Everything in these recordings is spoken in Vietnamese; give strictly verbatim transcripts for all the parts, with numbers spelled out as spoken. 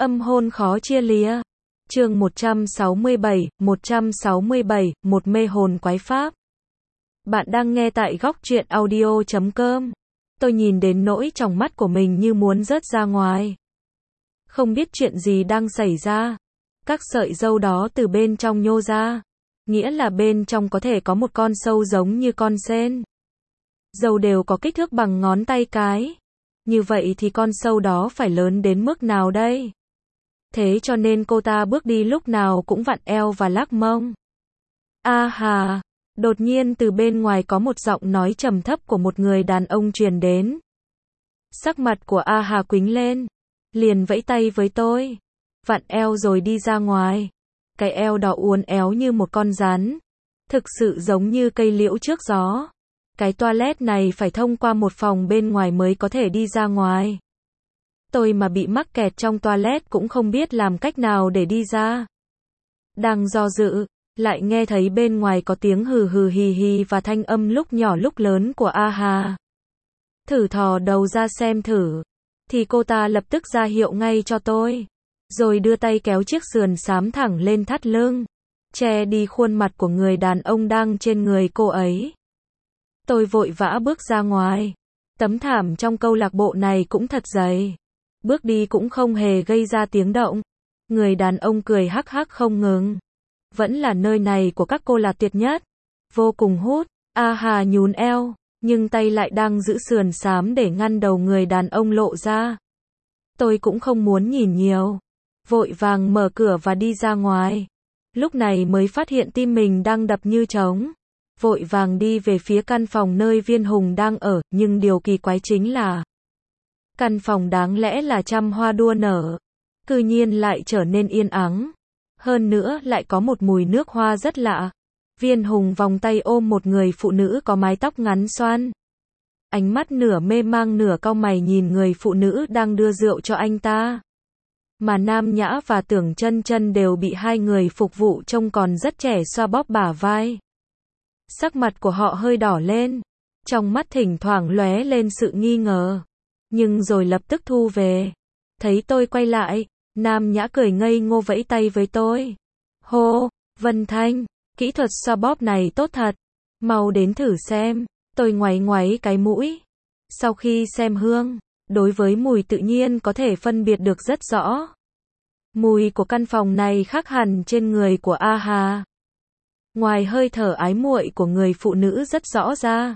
Âm hôn khó chia lìa. Chương một trăm sáu mươi bảy, một trăm sáu mươi bảy, một mê hồn quái pháp. Bạn đang nghe tại góc truyện audio chấm com. Tôi nhìn đến nỗi trong mắt của mình như muốn rớt ra ngoài. Không biết chuyện gì đang xảy ra. Các sợi râu đó từ bên trong nhô ra. Nghĩa là bên trong có thể có một con sâu giống như con sên. Râu đều có kích thước bằng ngón tay cái. Như vậy thì con sâu đó phải lớn đến mức nào đây? Thế cho nên cô ta bước đi lúc nào cũng vặn eo và lắc mông. A hà, đột nhiên từ bên ngoài có một giọng nói trầm thấp của một người đàn ông truyền đến. Sắc mặt của A hà quĩnh lên, liền vẫy tay với tôi, vặn eo rồi đi ra ngoài. Cái eo đó uốn éo như một con rắn, thực sự giống như cây liễu trước gió. Cái toilet này phải thông qua một phòng bên ngoài mới có thể đi ra ngoài. Tôi mà bị mắc kẹt trong toilet cũng không biết làm cách nào để đi ra. Đang do dự, lại nghe thấy bên ngoài có tiếng hừ hừ hì hì và thanh âm lúc nhỏ lúc lớn của A hà. Thử thò đầu ra xem thử, thì cô ta lập tức ra hiệu ngay cho tôi, rồi đưa tay kéo chiếc sườn xám thẳng lên thắt lưng, che đi khuôn mặt của người đàn ông đang trên người cô ấy. Tôi vội vã bước ra ngoài. Tấm thảm trong câu lạc bộ này cũng thật dày. Bước đi cũng không hề gây ra tiếng động. Người đàn ông cười hắc hắc không ngừng. Vẫn là nơi này của các cô là tuyệt nhất. Vô cùng hút. A hà nhún eo, nhưng tay lại đang giữ sườn xám để ngăn đầu người đàn ông lộ ra. Tôi cũng không muốn nhìn nhiều. Vội vàng mở cửa và đi ra ngoài. Lúc này mới phát hiện tim mình đang đập như trống. Vội vàng đi về phía căn phòng nơi Viên Hùng đang ở, nhưng điều kỳ quái chính là căn phòng đáng lẽ là trăm hoa đua nở, cư nhiên lại trở nên yên ắng. Hơn nữa lại có một mùi nước hoa rất lạ. Viên Hùng vòng tay ôm một người phụ nữ có mái tóc ngắn xoăn. Ánh mắt nửa mê mang nửa cau mày nhìn người phụ nữ đang đưa rượu cho anh ta. Mà Nam Nhã và Tưởng Chân Chân đều bị hai người phục vụ trông còn rất trẻ xoa bóp bả vai. Sắc mặt của họ hơi đỏ lên, trong mắt thỉnh thoảng lóe lên sự nghi ngờ, nhưng rồi lập tức thu về. Thấy tôi quay lại, Nam Nhã cười ngây ngô vẫy tay với tôi. Hô, Vân Thanh, kỹ thuật xoa bóp này tốt thật, mau đến thử xem. Tôi ngoáy ngoáy cái mũi. Sau khi xem hương, đối với mùi tự nhiên có thể phân biệt được rất rõ. Mùi của căn phòng này khác hẳn trên người của A hà. Ngoài hơi thở ái muội của người phụ nữ rất rõ ra,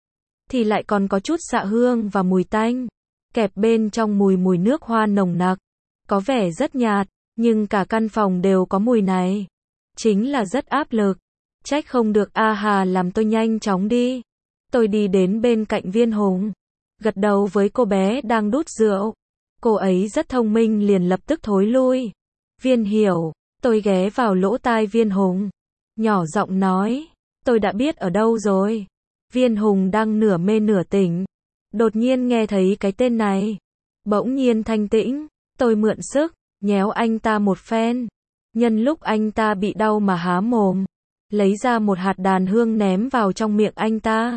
thì lại còn có chút xạ hương và mùi tanh, kẹp bên trong mùi mùi nước hoa nồng nặc, có vẻ rất nhạt, nhưng cả căn phòng đều có mùi này. Chính là rất áp lực. Trách không được A hà làm tôi nhanh chóng đi. Tôi đi đến bên cạnh Viên Hùng, gật đầu với cô bé đang đút rượu. Cô ấy rất thông minh liền lập tức thối lui. Viên Hiểu, tôi ghé vào lỗ tai Viên Hùng, nhỏ giọng nói, tôi đã biết ở đâu rồi. Viên Hùng đang nửa mê nửa tỉnh, đột nhiên nghe thấy cái tên này, bỗng nhiên thanh tĩnh. Tôi mượn sức, nhéo anh ta một phen. Nhân lúc anh ta bị đau mà há mồm, lấy ra một hạt đàn hương ném vào trong miệng anh ta.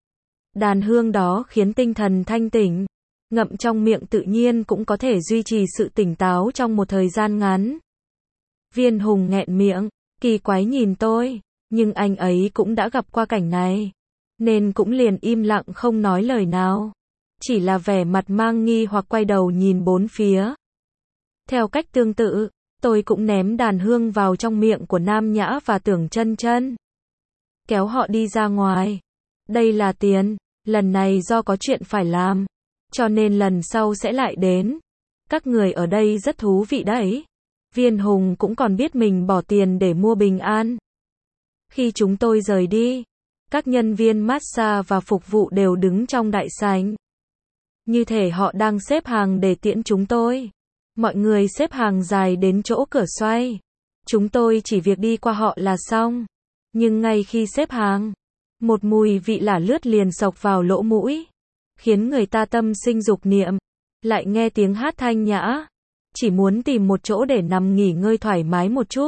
Đàn hương đó khiến tinh thần thanh tỉnh, ngậm trong miệng tự nhiên cũng có thể duy trì sự tỉnh táo trong một thời gian ngắn. Viên Hùng nghẹn miệng, kỳ quái nhìn tôi, nhưng anh ấy cũng đã gặp qua cảnh này, nên cũng liền im lặng không nói lời nào, chỉ là vẻ mặt mang nghi hoặc quay đầu nhìn bốn phía. Theo cách tương tự, tôi cũng ném đàn hương vào trong miệng của Nam Nhã và Tưởng Chân Chân, kéo họ đi ra ngoài. Đây là tiền, lần này do có chuyện phải làm, cho nên lần sau sẽ lại đến. Các người ở đây rất thú vị đấy. Viên Hùng cũng còn biết mình bỏ tiền để mua bình an. Khi chúng tôi rời đi, các nhân viên massage và phục vụ đều đứng trong đại sảnh, như thể họ đang xếp hàng để tiễn chúng tôi. Mọi người xếp hàng dài đến chỗ cửa xoay. Chúng tôi chỉ việc đi qua họ là xong. Nhưng ngay khi xếp hàng, một mùi vị lả lướt liền xộc vào lỗ mũi, khiến người ta tâm sinh dục niệm. Lại nghe tiếng hát thanh nhã, chỉ muốn tìm một chỗ để nằm nghỉ ngơi thoải mái một chút.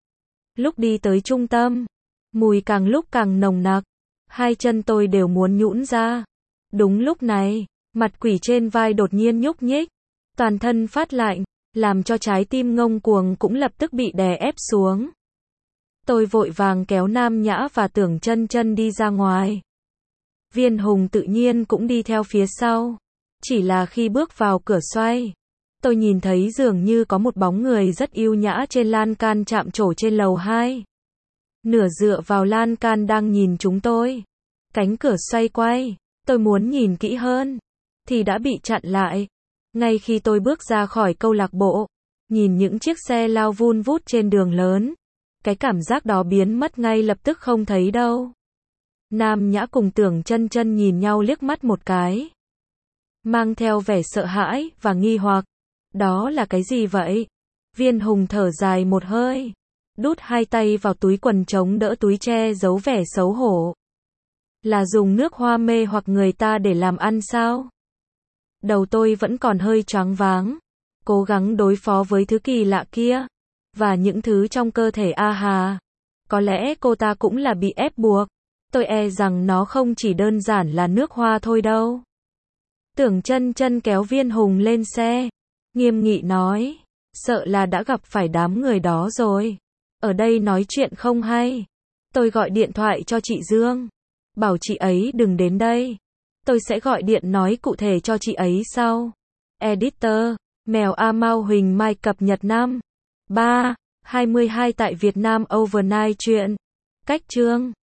Lúc đi tới trung tâm, mùi càng lúc càng nồng nặc, hai chân tôi đều muốn nhũn ra. Đúng lúc này, mặt quỷ trên vai đột nhiên nhúc nhích, toàn thân phát lạnh, làm cho trái tim ngông cuồng cũng lập tức bị đè ép xuống. Tôi vội vàng kéo Nam Nhã và Tưởng Chân Chân đi ra ngoài. Viên Hùng tự nhiên cũng đi theo phía sau. Chỉ là khi bước vào cửa xoay, tôi nhìn thấy dường như có một bóng người rất yêu nhã trên lan can chạm trổ trên lầu hai. Nửa dựa vào lan can đang nhìn chúng tôi. Cánh cửa xoay quay, tôi muốn nhìn kỹ hơn, thì đã bị chặn lại. Ngay khi tôi bước ra khỏi câu lạc bộ, nhìn những chiếc xe lao vun vút trên đường lớn, cái cảm giác đó biến mất ngay lập tức không thấy đâu. Nam Nhã cùng Tưởng Chân Chân nhìn nhau liếc mắt một cái, mang theo vẻ sợ hãi và nghi hoặc. Đó là cái gì vậy? Viên Hùng thở dài một hơi, đút hai tay vào túi quần chống đỡ túi che giấu vẻ xấu hổ. Là dùng nước hoa mê hoặc người ta để làm ăn sao? Đầu tôi vẫn còn hơi choáng váng, cố gắng đối phó với thứ kỳ lạ kia, và những thứ trong cơ thể A Hà. Có lẽ cô ta cũng là bị ép buộc. Tôi e rằng nó không chỉ đơn giản là nước hoa thôi đâu. Tưởng Chân Chân kéo Viên Hùng lên xe, nghiêm nghị nói, sợ là đã gặp phải đám người đó rồi. Ở đây nói chuyện không hay. Tôi gọi điện thoại cho chị Dương, bảo chị ấy đừng đến đây. Tôi sẽ gọi điện nói cụ thể cho chị ấy sau. Editor, Mèo A Mao Huỳnh Mai cập nhật năm ba hai mươi hai tại Việt Nam Overnight truyện. Cách chương